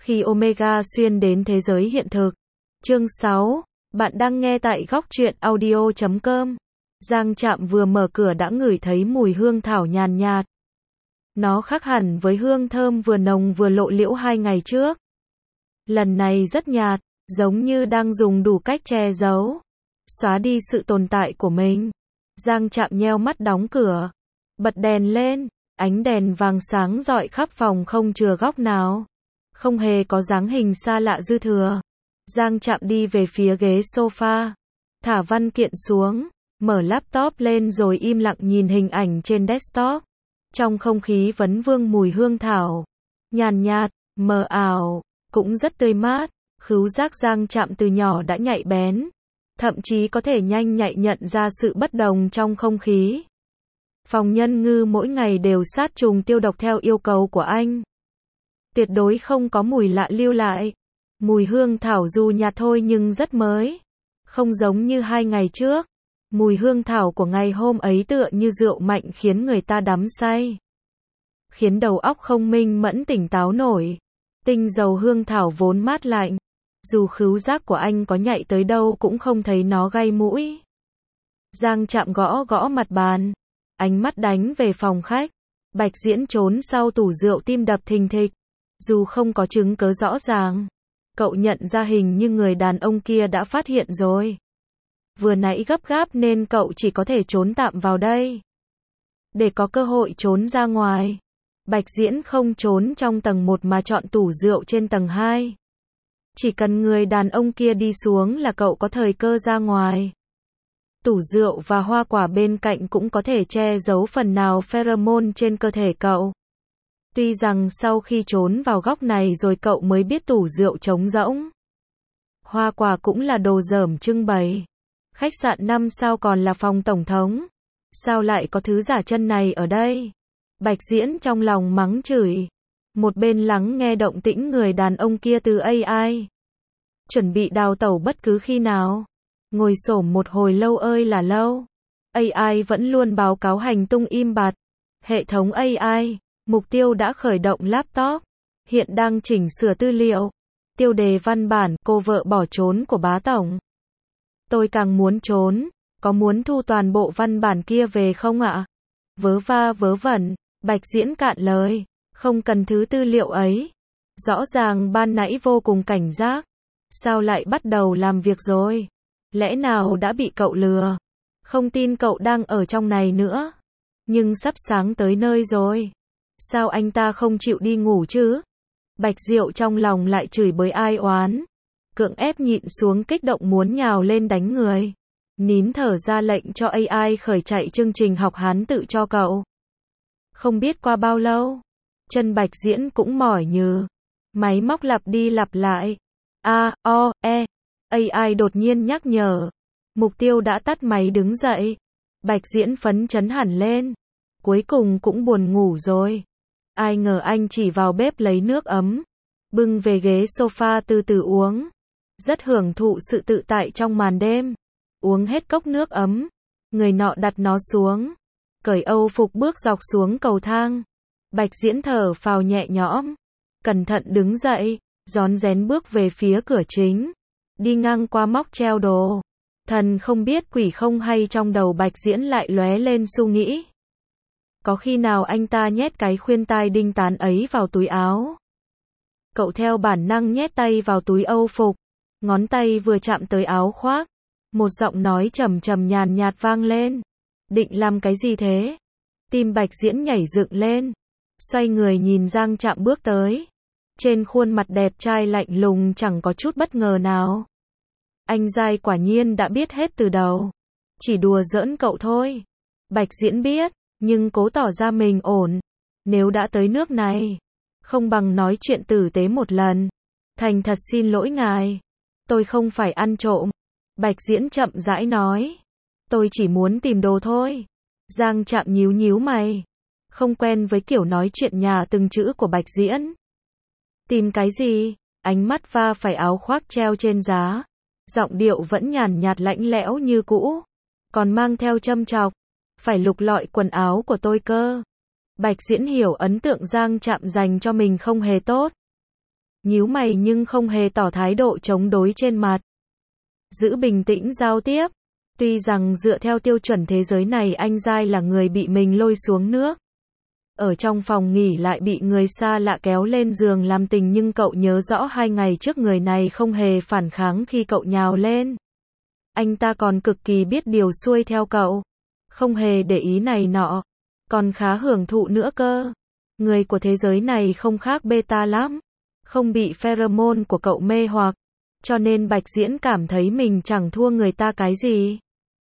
Khi Omega xuyên đến thế giới hiện thực. Chương 6. Bạn đang nghe tại góc truyện audio.com. Giang Trạm vừa mở cửa đã ngửi thấy mùi hương thảo nhàn nhạt. Nó khác hẳn với hương thơm vừa nồng vừa lộ liễu 2 ngày trước. Lần này rất nhạt, giống như đang dùng đủ cách che giấu, xóa đi sự tồn tại của mình. Giang Trạm nheo mắt đóng cửa, bật đèn lên, ánh đèn vàng sáng rọi khắp phòng không chừa góc nào. Không hề có dáng hình xa lạ dư thừa. Giang Trạm đi về phía ghế sofa, thả văn kiện xuống, mở laptop lên rồi im lặng nhìn hình ảnh trên desktop. Trong không khí vấn vương mùi hương thảo, nhàn nhạt, mờ ảo, cũng rất tươi mát. Khứu giác Giang Trạm từ nhỏ đã nhạy bén, thậm chí có thể nhanh nhạy nhận ra sự bất đồng trong không khí. Phòng Nhân Ngư mỗi ngày đều sát trùng tiêu độc theo yêu cầu của anh. Tuyệt đối không có mùi lạ lưu lại. Mùi hương thảo dù nhạt thôi nhưng rất mới. Không giống như 2 ngày trước. Mùi hương thảo của ngày hôm ấy tựa như rượu mạnh khiến người ta đắm say. Khiến đầu óc không minh mẫn tỉnh táo nổi. Tinh dầu hương thảo vốn mát lạnh. Dù khứu giác của anh có nhạy tới đâu cũng không thấy nó gay mũi. Giang Trạm gõ gõ mặt bàn. Ánh mắt đánh về phòng khách. Bạch Diễn trốn sau tủ rượu tim đập thình thịch. Dù không có chứng cớ rõ ràng, cậu nhận ra hình như người đàn ông kia đã phát hiện rồi. Vừa nãy gấp gáp nên cậu chỉ có thể trốn tạm vào đây. Để có cơ hội trốn ra ngoài, Bạch Diễn không trốn trong tầng 1 mà chọn tủ rượu trên tầng 2. Chỉ cần người đàn ông kia đi xuống là cậu có thời cơ ra ngoài. Tủ rượu và hoa quả bên cạnh cũng có thể che giấu phần nào pheromone trên cơ thể cậu. Tuy rằng sau khi trốn vào góc này rồi cậu mới biết tủ rượu trống rỗng. Hoa quả cũng là đồ dởm trưng bày. Khách sạn 5 sao còn là phòng tổng thống. Sao lại có thứ giả chân này ở đây? Bạch Diễn trong lòng mắng chửi. Một bên lắng nghe động tĩnh người đàn ông kia từ AI. Chuẩn bị đào tẩu bất cứ khi nào. Ngồi xổm một hồi lâu ơi là lâu. AI vẫn luôn báo cáo hành tung im bặt. Hệ thống AI. Mục tiêu đã khởi động laptop. Hiện đang chỉnh sửa tư liệu. Tiêu đề văn bản, cô vợ bỏ trốn của bá tổng. Tôi càng muốn trốn. Có muốn thu toàn bộ văn bản kia về không ạ? Vớ va vớ vẩn. Bạch Diễn cạn lời. Không cần thứ tư liệu ấy. Rõ ràng ban nãy vô cùng cảnh giác. Sao lại bắt đầu làm việc rồi? Lẽ nào đã bị cậu lừa? Không tin cậu đang ở trong này nữa. Nhưng sắp sáng tới nơi rồi. Sao anh ta không chịu đi ngủ chứ? Bạch Diệu trong lòng lại chửi bới ai oán. Cưỡng ép nhịn xuống kích động muốn nhào lên đánh người. Nín thở ra lệnh cho AI khởi chạy chương trình học Hán tự cho cậu. Không biết qua bao lâu, chân Bạch Diễn cũng mỏi nhừ. Máy móc lặp đi lặp lại. A, O, E. AI đột nhiên nhắc nhở. Mục tiêu đã tắt máy đứng dậy. Bạch Diễn phấn chấn hẳn lên. Cuối cùng cũng buồn ngủ rồi. Ai ngờ anh chỉ vào bếp lấy nước ấm, bưng về ghế sofa từ từ uống. Rất hưởng thụ sự tự tại trong màn đêm. Uống hết cốc nước ấm, người nọ đặt nó xuống, cởi âu phục bước dọc xuống cầu thang. Bạch Diễn thở phào nhẹ nhõm, cẩn thận đứng dậy, rón rén bước về phía cửa chính, đi ngang qua móc treo đồ. Thần không biết quỷ không hay trong đầu Bạch Diễn lại lóe lên suy nghĩ. Có khi nào anh ta nhét cái khuyên tai đinh tán ấy vào túi áo? Cậu theo bản năng nhét tay vào túi âu phục, ngón tay vừa chạm tới áo khoác, một giọng nói trầm trầm nhàn nhạt vang lên. Định làm cái gì thế? Tim Bạch Diễn nhảy dựng lên, xoay người nhìn Giang Trạm bước tới. Trên khuôn mặt đẹp trai lạnh lùng chẳng có chút bất ngờ nào. Anh dai quả nhiên đã biết hết từ đầu. Chỉ đùa giỡn cậu thôi. Bạch Diễn biết, nhưng cố tỏ ra mình ổn. Nếu đã tới nước này, không bằng nói chuyện tử tế một lần. Thành thật xin lỗi ngài. Tôi không phải ăn trộm. Bạch Diễn chậm rãi nói. Tôi chỉ muốn tìm đồ thôi. Giang Trạm nhíu nhíu mày. Không quen với kiểu nói chuyện nhà từng chữ của Bạch Diễn. Tìm cái gì? Ánh mắt va phải áo khoác treo trên giá. Giọng điệu vẫn nhàn nhạt lạnh lẽo như cũ. Còn mang theo châm chọc. Phải lục lọi quần áo của tôi cơ. Bạch Diễn hiểu ấn tượng Giang Trạm dành cho mình không hề tốt. nhíu mày nhưng không hề tỏ thái độ chống đối trên mặt. Giữ bình tĩnh giao tiếp. Tuy rằng dựa theo tiêu chuẩn thế giới này anh giai là người bị mình lôi xuống nước. Ở trong phòng nghỉ lại bị người xa lạ kéo lên giường làm tình, nhưng cậu nhớ rõ 2 ngày trước người này không hề phản kháng khi cậu nhào lên. Anh ta còn cực kỳ biết điều xuôi theo cậu. Không hề để ý này nọ. Còn khá hưởng thụ nữa cơ. Người của thế giới này không khác beta lắm. Không bị pheromone của cậu mê hoặc. Cho nên Bạch Diễn cảm thấy mình chẳng thua người ta cái gì.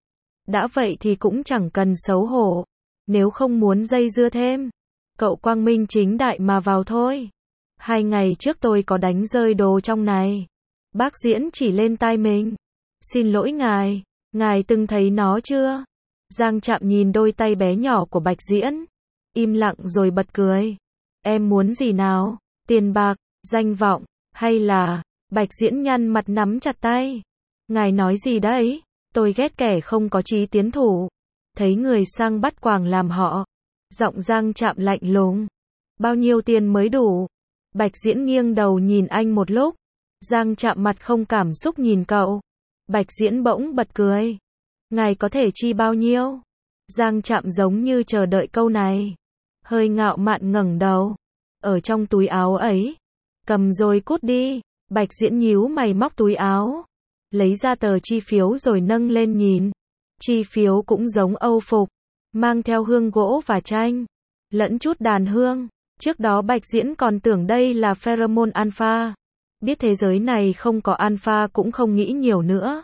Đã vậy thì cũng chẳng cần xấu hổ. Nếu không muốn dây dưa thêm, cậu quang minh chính đại mà vào thôi. 2 ngày trước tôi có đánh rơi đồ trong này. Bác Diễn chỉ lên tai mình. Xin lỗi ngài từng thấy nó chưa? Giang Trạm nhìn đôi tay bé nhỏ của Bạch Diễn. Im lặng rồi bật cười. Em muốn gì nào? Tiền bạc, danh vọng, hay là... Bạch Diễn nhăn mặt nắm chặt tay. Ngài nói gì đấy? Tôi ghét kẻ không có chí tiến thủ. Thấy người sang bắt quàng làm họ. Giọng Giang Trạm lạnh lùng. Bao nhiêu tiền mới đủ? Bạch Diễn nghiêng đầu nhìn anh một lúc. Giang Trạm mặt không cảm xúc nhìn cậu. Bạch Diễn bỗng bật cười. Ngài có thể chi bao nhiêu? Giang Trạm giống như chờ đợi câu này. Hơi ngạo mạn ngẩng đầu. Ở trong túi áo ấy. Cầm rồi cút đi. Bạch Diễn nhíu mày móc túi áo. Lấy ra tờ chi phiếu rồi nâng lên nhìn. Chi phiếu cũng giống Âu phục. Mang theo hương gỗ và chanh. Lẫn chút đàn hương. Trước đó Bạch Diễn còn tưởng đây là pheromone alpha. Biết thế giới này không có alpha cũng không nghĩ nhiều nữa.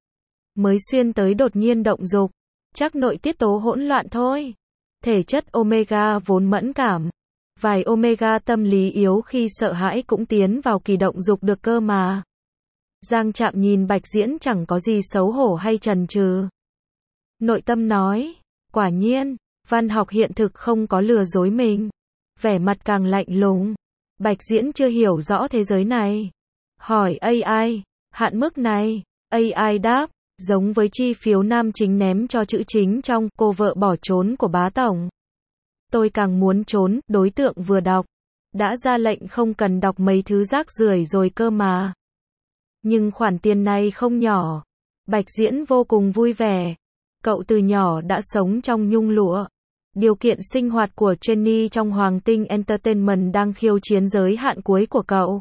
Mới xuyên tới đột nhiên động dục. Chắc nội tiết tố hỗn loạn thôi. Thể chất omega vốn mẫn cảm. Vài omega tâm lý yếu khi sợ hãi cũng tiến vào kỳ động dục được cơ mà. Giang Trạm nhìn Bạch Diễn chẳng có gì xấu hổ hay chần chừ. Nội tâm nói, quả nhiên, văn học hiện thực không có lừa dối mình. Vẻ mặt càng lạnh lùng. Bạch Diễn chưa hiểu rõ thế giới này. Hỏi AI, hạn mức này, AI đáp, giống với chi phiếu nam chính ném cho chữ chính trong Cô vợ bỏ trốn của bá tổng. Tôi càng muốn trốn, đối tượng vừa đọc. Đã ra lệnh không cần đọc mấy thứ rác rưởi rồi cơ mà. Nhưng khoản tiền này không nhỏ. Bạch Diễn vô cùng vui vẻ. Cậu từ nhỏ đã sống trong nhung lụa. Điều kiện sinh hoạt của Jenny trong Hoàng Tinh Entertainment đang khiêu chiến giới hạn cuối của cậu.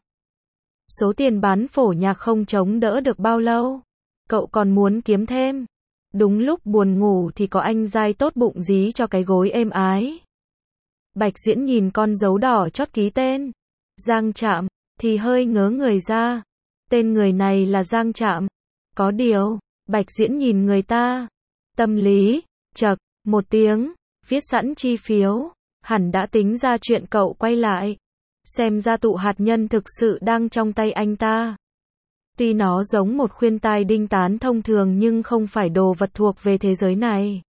Số tiền bán phổ nhạc không chống đỡ được bao lâu. Cậu còn muốn kiếm thêm. Đúng lúc buồn ngủ thì có anh giai tốt bụng dí cho cái gối êm ái. Bạch Diễn nhìn con dấu đỏ chót ký tên Giang Trạm thì hơi ngớ người ra. Tên người này là Giang Trạm. Có điều, Bạch Diễn nhìn người ta. Tâm lý, chậc, một tiếng, viết sẵn chi phiếu. Hẳn đã tính ra chuyện cậu quay lại. Xem ra tụ hạt nhân thực sự đang trong tay anh ta. Tuy nó giống một khuyên tai đinh tán thông thường nhưng không phải đồ vật thuộc về thế giới này.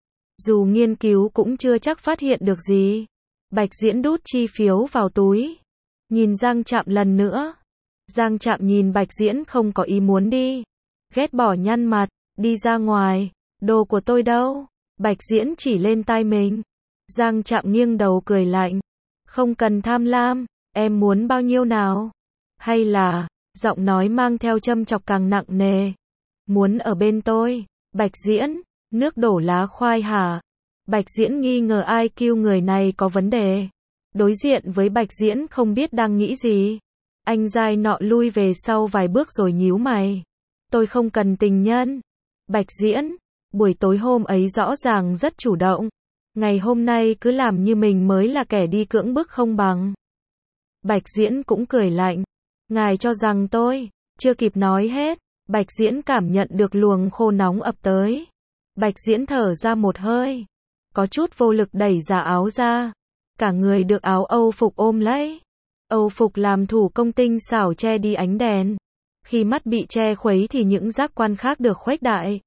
Dù nghiên cứu cũng chưa chắc phát hiện được gì. Bạch Diễn đút chi phiếu vào túi. Nhìn Giang Trạm lần nữa. Giang Trạm nhìn Bạch Diễn không có ý muốn đi. Ghét bỏ nhăn mặt, đi ra ngoài. Đồ của tôi đâu? Bạch Diễn chỉ lên tai mình. Giang Trạm nghiêng đầu cười lạnh. Không cần tham lam, em muốn bao nhiêu nào? Hay là, giọng nói mang theo châm chọc càng nặng nề. Muốn ở bên tôi, Bạch Diễn, nước đổ lá khoai hả? Bạch Diễn nghi ngờ IQ người này có vấn đề. Đối diện với Bạch Diễn không biết đang nghĩ gì. Anh giai nọ lui về sau vài bước rồi nhíu mày. Tôi không cần tình nhân. Bạch Diễn, buổi tối hôm ấy rõ ràng rất chủ động. Ngày hôm nay cứ làm như mình mới là kẻ đi cưỡng bức không bằng. Bạch Diễn cũng cười lạnh. Ngài cho rằng tôi, chưa kịp nói hết. Bạch Diễn cảm nhận được luồng khô nóng ập tới. Bạch Diễn thở ra một hơi. Có chút vô lực đẩy giả áo ra. Cả người được áo Âu phục ôm lấy. Âu phục làm thủ công tinh xảo che đi ánh đèn. Khi mắt bị che khuấy thì những giác quan khác được khuếch đại.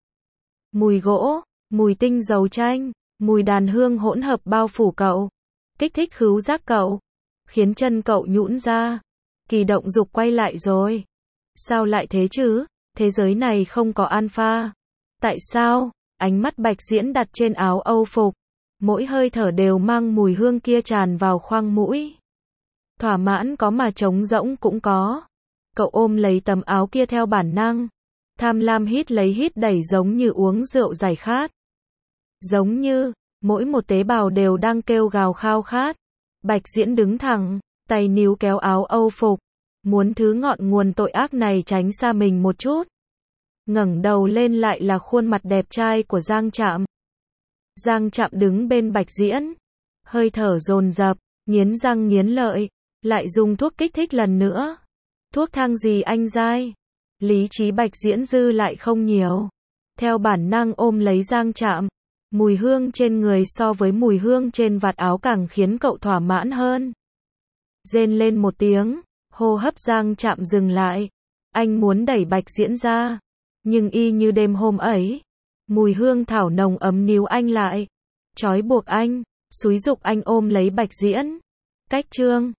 Mùi gỗ, mùi tinh dầu chanh, mùi đàn hương hỗn hợp bao phủ cậu. Kích thích khứu giác cậu. Khiến chân cậu nhũn ra. Kỳ động dục quay lại rồi. Sao lại thế chứ? Thế giới này không có alpha. Tại sao? Ánh mắt Bạch Diễn đặt trên áo Âu phục. Mỗi hơi thở đều mang mùi hương kia tràn vào khoang mũi. Thỏa mãn có mà trống rỗng cũng có. Cậu ôm lấy tấm áo kia theo bản năng. Tham lam hít lấy hít đẩy giống như uống rượu giải khát. Giống như, mỗi một tế bào đều đang kêu gào khao khát. Bạch Diễn đứng thẳng, tay níu kéo áo Âu phục. Muốn thứ ngọn nguồn tội ác này tránh xa mình một chút. Ngẩng đầu lên lại là khuôn mặt đẹp trai của Giang Trạm. Giang Trạm đứng bên Bạch Diễn. Hơi thở dồn dập, nghiến răng nghiến lợi. Lại dùng thuốc kích thích lần nữa. Thuốc thang gì anh dai? Lý trí Bạch Diễn dư lại không nhiều. Theo bản năng ôm lấy Giang Trạm. Mùi hương trên người so với mùi hương trên vạt áo càng khiến cậu thỏa mãn hơn. Rên lên một tiếng, hô hấp Giang Trạm dừng lại. Anh muốn đẩy Bạch Diễn ra. Nhưng y như đêm hôm ấy. Mùi hương thảo nồng ấm níu anh lại. Trói buộc anh, xúi giục anh ôm lấy Bạch Diễn. Cách chương